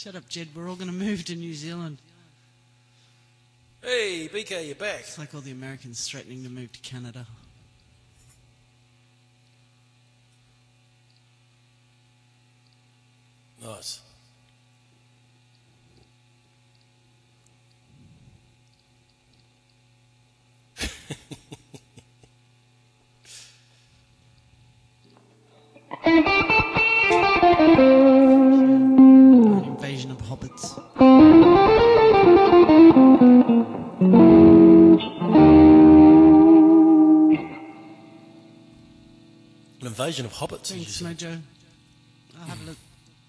Shut up, Jed. We're all going to move to New Zealand. Hey, BK, you're back. It's like all the Americans threatening to move to Canada. Nice. An invasion of hobbits. An invasion of hobbits. did you Thanks, say? Mojo. I'll have a look.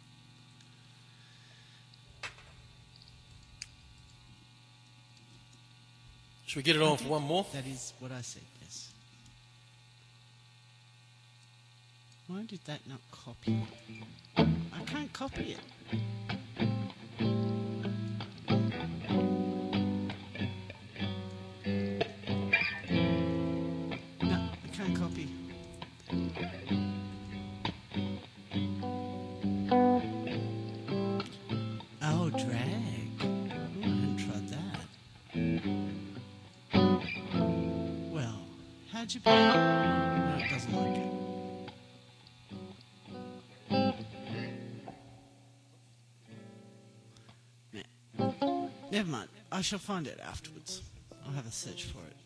Should we get it on for one more? That is what I said, yes. Why did that not copy? I can't copy it. No, I can't copy. Oh, drag. Oh, I hadn't tried that. Well, how'd you play it? No, it doesn't like it. Nah. Never mind. I shall find it afterwards. I'll have a search for it.